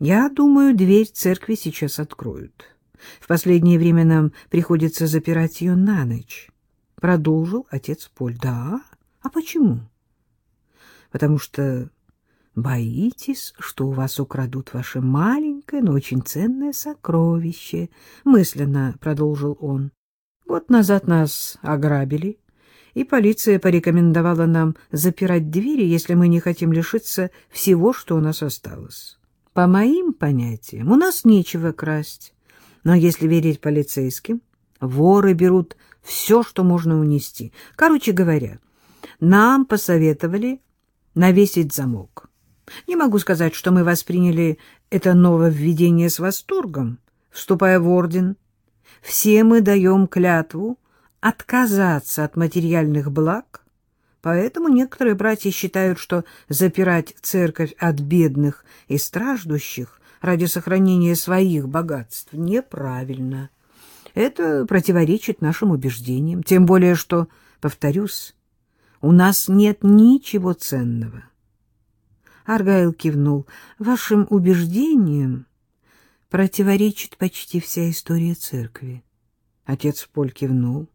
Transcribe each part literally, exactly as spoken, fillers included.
Я думаю, дверь церкви сейчас откроют. В последнее время нам приходится запирать ее на ночь. Продолжил отец Поль. Да? А почему? Потому что боитесь, что у вас украдут ваше маленькое, но очень ценное сокровище, мысленно продолжил он. Год назад нас ограбили, и полиция порекомендовала нам запирать двери, если мы не хотим лишиться всего, что у нас осталось. По моим понятиям, у нас нечего красть, но если верить полицейским, воры берут все, что можно унести. Короче говоря, нам посоветовали навесить замок. Не могу сказать, что мы восприняли это нововведение с восторгом, вступая в орден. Все мы даем клятву отказаться от материальных благ, поэтому некоторые братья считают, что запирать церковь от бедных и страждущих ради сохранения своих богатств неправильно. Это противоречит нашим убеждениям, тем более что, повторюсь, у нас нет ничего ценного. Аргайл кивнул. Вашим убеждениям противоречит почти вся история церкви. Отец Поль кивнул.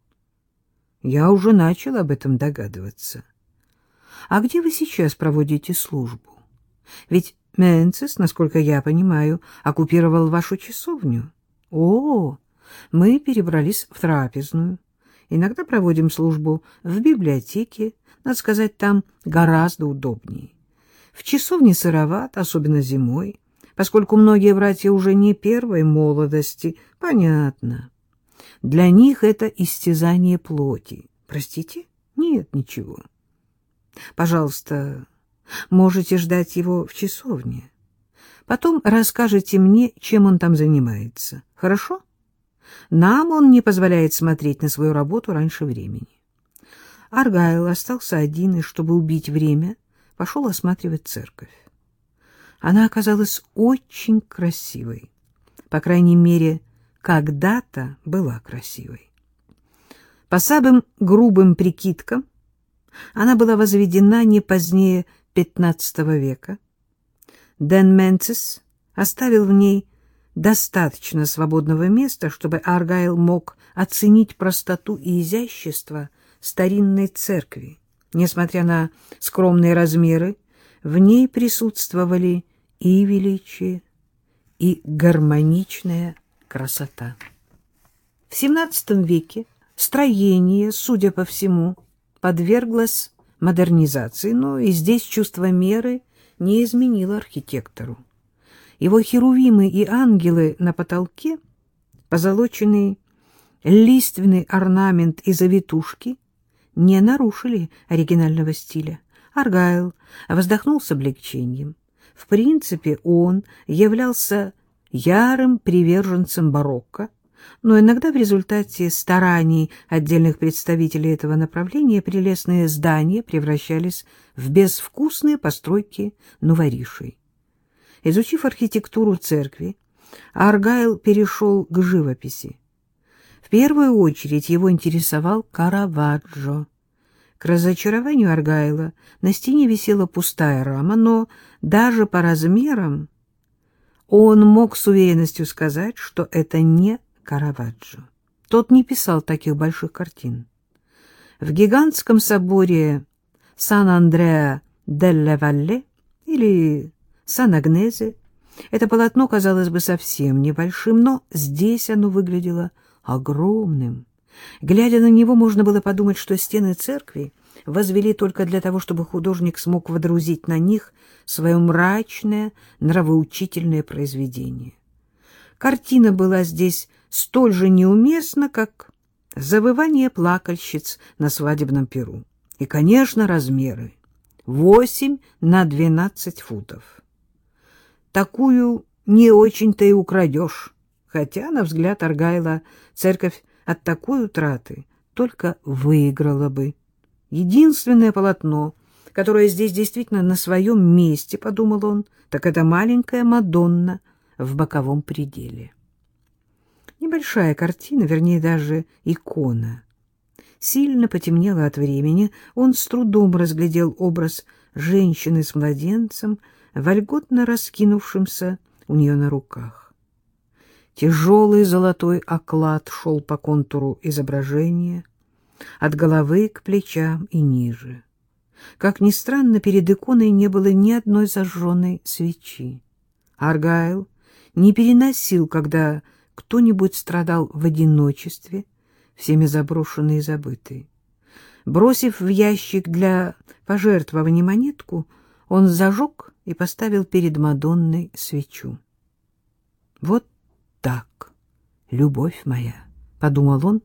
Я уже начал об этом догадываться. А где вы сейчас проводите службу? Ведь Менцис, насколько я понимаю, оккупировал вашу часовню. О, мы перебрались в трапезную. Иногда проводим службу в библиотеке. Надо сказать, там гораздо удобнее. В часовне сыровато, особенно зимой, поскольку многие братья уже не первой молодости. Понятно. Для них это истязание плоти. Простите? Нет, ничего. Пожалуйста, можете ждать его в часовне. Потом расскажете мне, чем он там занимается. Хорошо? Нам он не позволяет смотреть на свою работу раньше времени. Аргайл остался один, и, чтобы убить время, пошел осматривать церковь. Она оказалась очень красивой. По крайней мере, когда-то была красивой. По самым грубым прикидкам, она была возведена не позднее пятнадцатого века. Дэн Менцис оставил в ней достаточно свободного места, чтобы Аргайл мог оценить простоту и изящество старинной церкви. Несмотря на скромные размеры, в ней присутствовали и величие, и гармоничная красота. В семнадцатом веке строение, судя по всему, подверглось модернизации, но и здесь чувство меры не изменило архитектору. Его херувимы и ангелы на потолке, позолоченный лиственный орнамент и завитушки не нарушили оригинального стиля. Аргайл вздохнул с облегчением. В принципе, он являлся ярым приверженцем барокко, но иногда в результате стараний отдельных представителей этого направления прелестные здания превращались в безвкусные постройки новоришей. Изучив архитектуру церкви, Аргайл перешел к живописи. В первую очередь его интересовал Караваджо. К разочарованию Аргайла на стене висела пустая рама, но даже по размерам он мог с уверенностью сказать, что это не Караваджо. Тот не писал таких больших картин. В гигантском соборе Сан-Андреа-дель-Валле или Сан-Агнезе это полотно казалось бы совсем небольшим, но здесь оно выглядело огромным. Глядя на него, можно было подумать, что стены церкви возвели только для того, чтобы художник смог водрузить на них свое мрачное, нравоучительное произведение. Картина была здесь столь же неуместна, как завывание плакальщиц на свадебном пиру. И, конечно, размеры — восемь на двенадцать футов. Такую не очень-то и украдешь, хотя, на взгляд Аргайла, церковь от такой утраты только выиграла бы. Единственное полотно, которое здесь действительно на своем месте, подумал он, так это маленькая Мадонна в боковом пределе. Небольшая картина, вернее, даже икона. Сильно потемнело от времени, он с трудом разглядел образ женщины с младенцем, вольготно раскинувшимся у нее на руках. Тяжелый золотой оклад шел по контуру изображения, от головы к плечам и ниже. Как ни странно, перед иконой не было ни одной зажженной свечи. Аргайл не переносил, когда кто-нибудь страдал в одиночестве, всеми заброшенный и забытый. Бросив в ящик для пожертвования монетку, он зажег и поставил перед Мадонной свечу. «Вот так, любовь моя», — подумал он.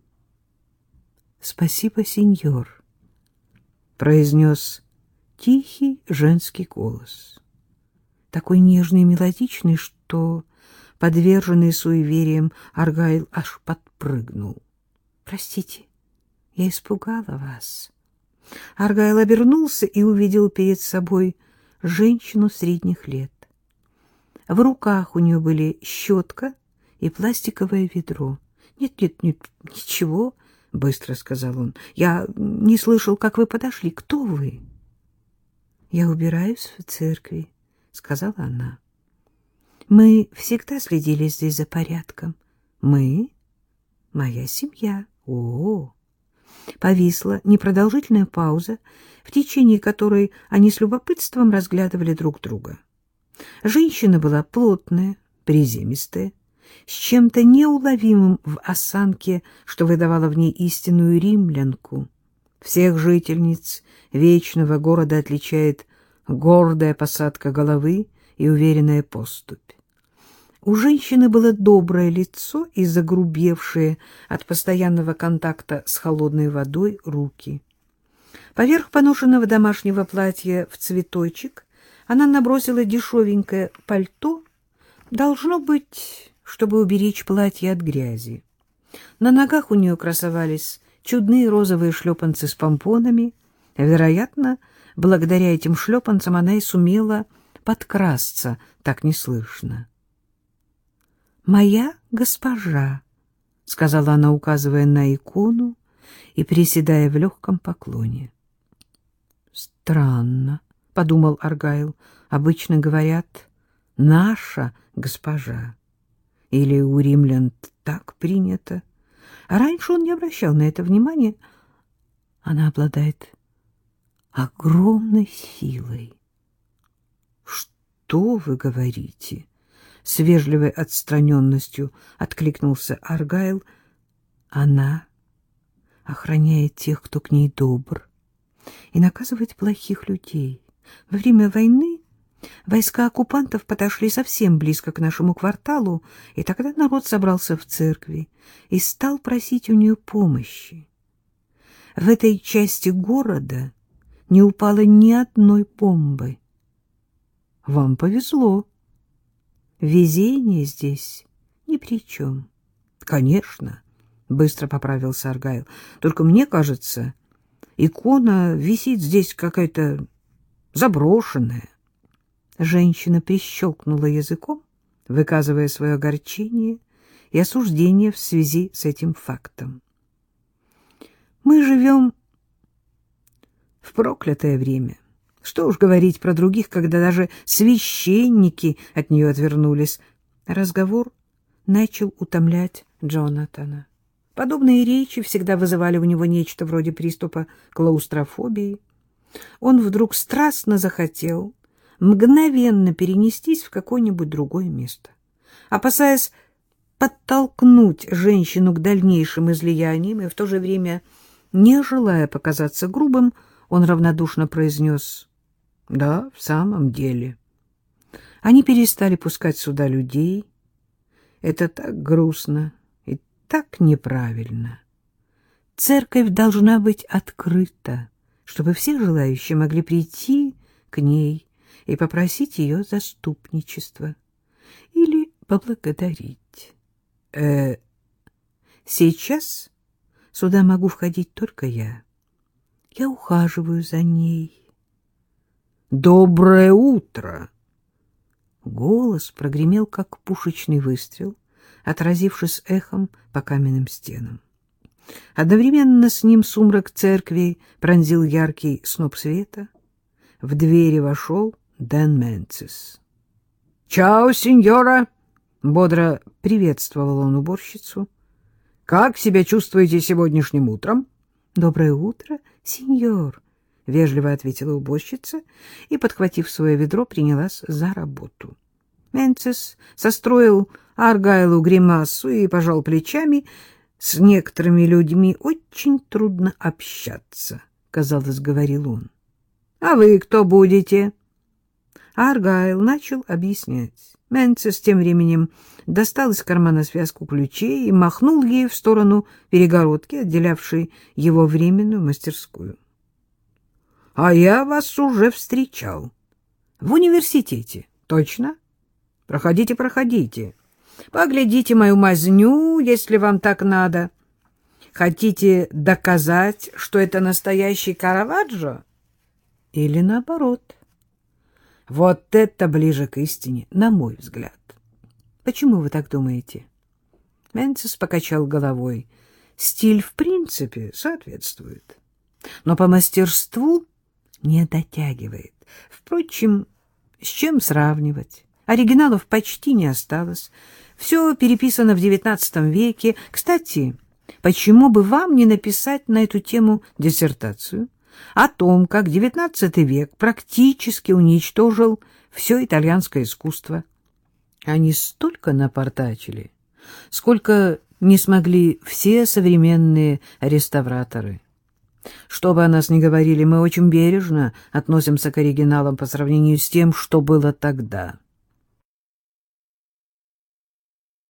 «Спасибо, сеньор», — произнес тихий женский голос, такой нежный и мелодичный, что, подверженный суевериям, Аргайл аж подпрыгнул. «Простите, я испугала вас». Аргайл обернулся и увидел перед собой женщину средних лет. В руках у нее были щетка и пластиковое ведро. «Нет, нет, нет, ничего», — быстро сказал он. «Я не слышал, как вы подошли. Кто вы?» «Я убираюсь в церкви», — сказала она. «Мы всегда следили здесь за порядком. Мы? Моя семья. О-о-о!» Повисла непродолжительная пауза, в течение которой они с любопытством разглядывали друг друга. Женщина была плотная, приземистая, с чем-то неуловимым в осанке, что выдавало в ней истинную римлянку. Всех жительниц вечного города отличает гордая посадка головы и уверенная поступь. У женщины было доброе лицо и загрубевшие от постоянного контакта с холодной водой руки. Поверх поношенного домашнего платья в цветочек она набросила дешевенькое пальто, должно быть, чтобы уберечь платье от грязи. На ногах у нее красовались чудные розовые шлепанцы с помпонами. Вероятно, благодаря этим шлепанцам она и сумела подкрасться так неслышно. «Моя госпожа», — сказала она, указывая на икону и приседая в легком поклоне. «Странно», — подумал Аргайл, — «обычно говорят «наша госпожа». Или у римлян так принято. А раньше он не обращал на это внимания. Она обладает огромной силой». «Что вы говорите?» — с вежливой отстраненностью откликнулся Аргайл. «Она охраняет тех, кто к ней добр, и наказывает плохих людей. Во время войны войска оккупантов подошли совсем близко к нашему кварталу, и тогда народ собрался в церкви и стал просить у нее помощи. В этой части города не упало ни одной бомбы. Вам повезло. Везение здесь ни при чем». «Конечно», — быстро поправился Аргайл, — «только мне кажется, икона висит здесь какая-то заброшенная». Женщина прищелкнула языком, выказывая свое огорчение и осуждение в связи с этим фактом. «Мы живем в проклятое время. Что уж говорить про других, когда даже священники от нее отвернулись». Разговор начал утомлять Джонатана. Подобные речи всегда вызывали у него нечто вроде приступа клаустрофобии. Он вдруг страстно захотел мгновенно перенестись в какое-нибудь другое место. Опасаясь подтолкнуть женщину к дальнейшим излияниям и в то же время, не желая показаться грубым, он равнодушно произнес: «Да, в самом деле. Они перестали пускать сюда людей. Это так грустно и так неправильно. Церковь должна быть открыта, чтобы все желающие могли прийти к ней и попросить ее заступничества или поблагодарить. Э, сейчас сюда могу входить только я. Я ухаживаю за ней». «Доброе утро!» Голос прогремел, как пушечный выстрел, отразившись эхом по каменным стенам. Одновременно с ним сумрак церкви пронзил яркий сноп света. В двери вошел Дэн Менцис. «Чао, сеньора!» — бодро приветствовал он уборщицу. «Как себя чувствуете сегодняшним утром?» «Доброе утро, сеньор!» — вежливо ответила уборщица и, подхватив свое ведро, принялась за работу. Менцес состроил Аргайлу гримасу и пожал плечами. «С некоторыми людьми очень трудно общаться», — казалось, говорил он. «А вы кто будете?» Аргайл начал объяснять. Менцес тем временем достал из кармана связку ключей и махнул ей в сторону перегородки, отделявшей его временную мастерскую. — А я вас уже встречал. — В университете. — Точно? — Проходите, проходите. Поглядите мою мазню, если вам так надо. Хотите доказать, что это настоящий Караваджо? Или наоборот? Вот это ближе к истине, на мой взгляд. Почему вы так думаете? Менцес покачал головой. Стиль, в принципе, соответствует, но по мастерству не дотягивает. Впрочем, с чем сравнивать? Оригиналов почти не осталось. Все переписано в девятнадцатом веке. Кстати, почему бы вам не написать на эту тему диссертацию? О том, как девятнадцатый век практически уничтожил все итальянское искусство. Они столько напортачили, сколько не смогли все современные реставраторы. Что бы о нас ни говорили, мы очень бережно относимся к оригиналам по сравнению с тем, что было тогда.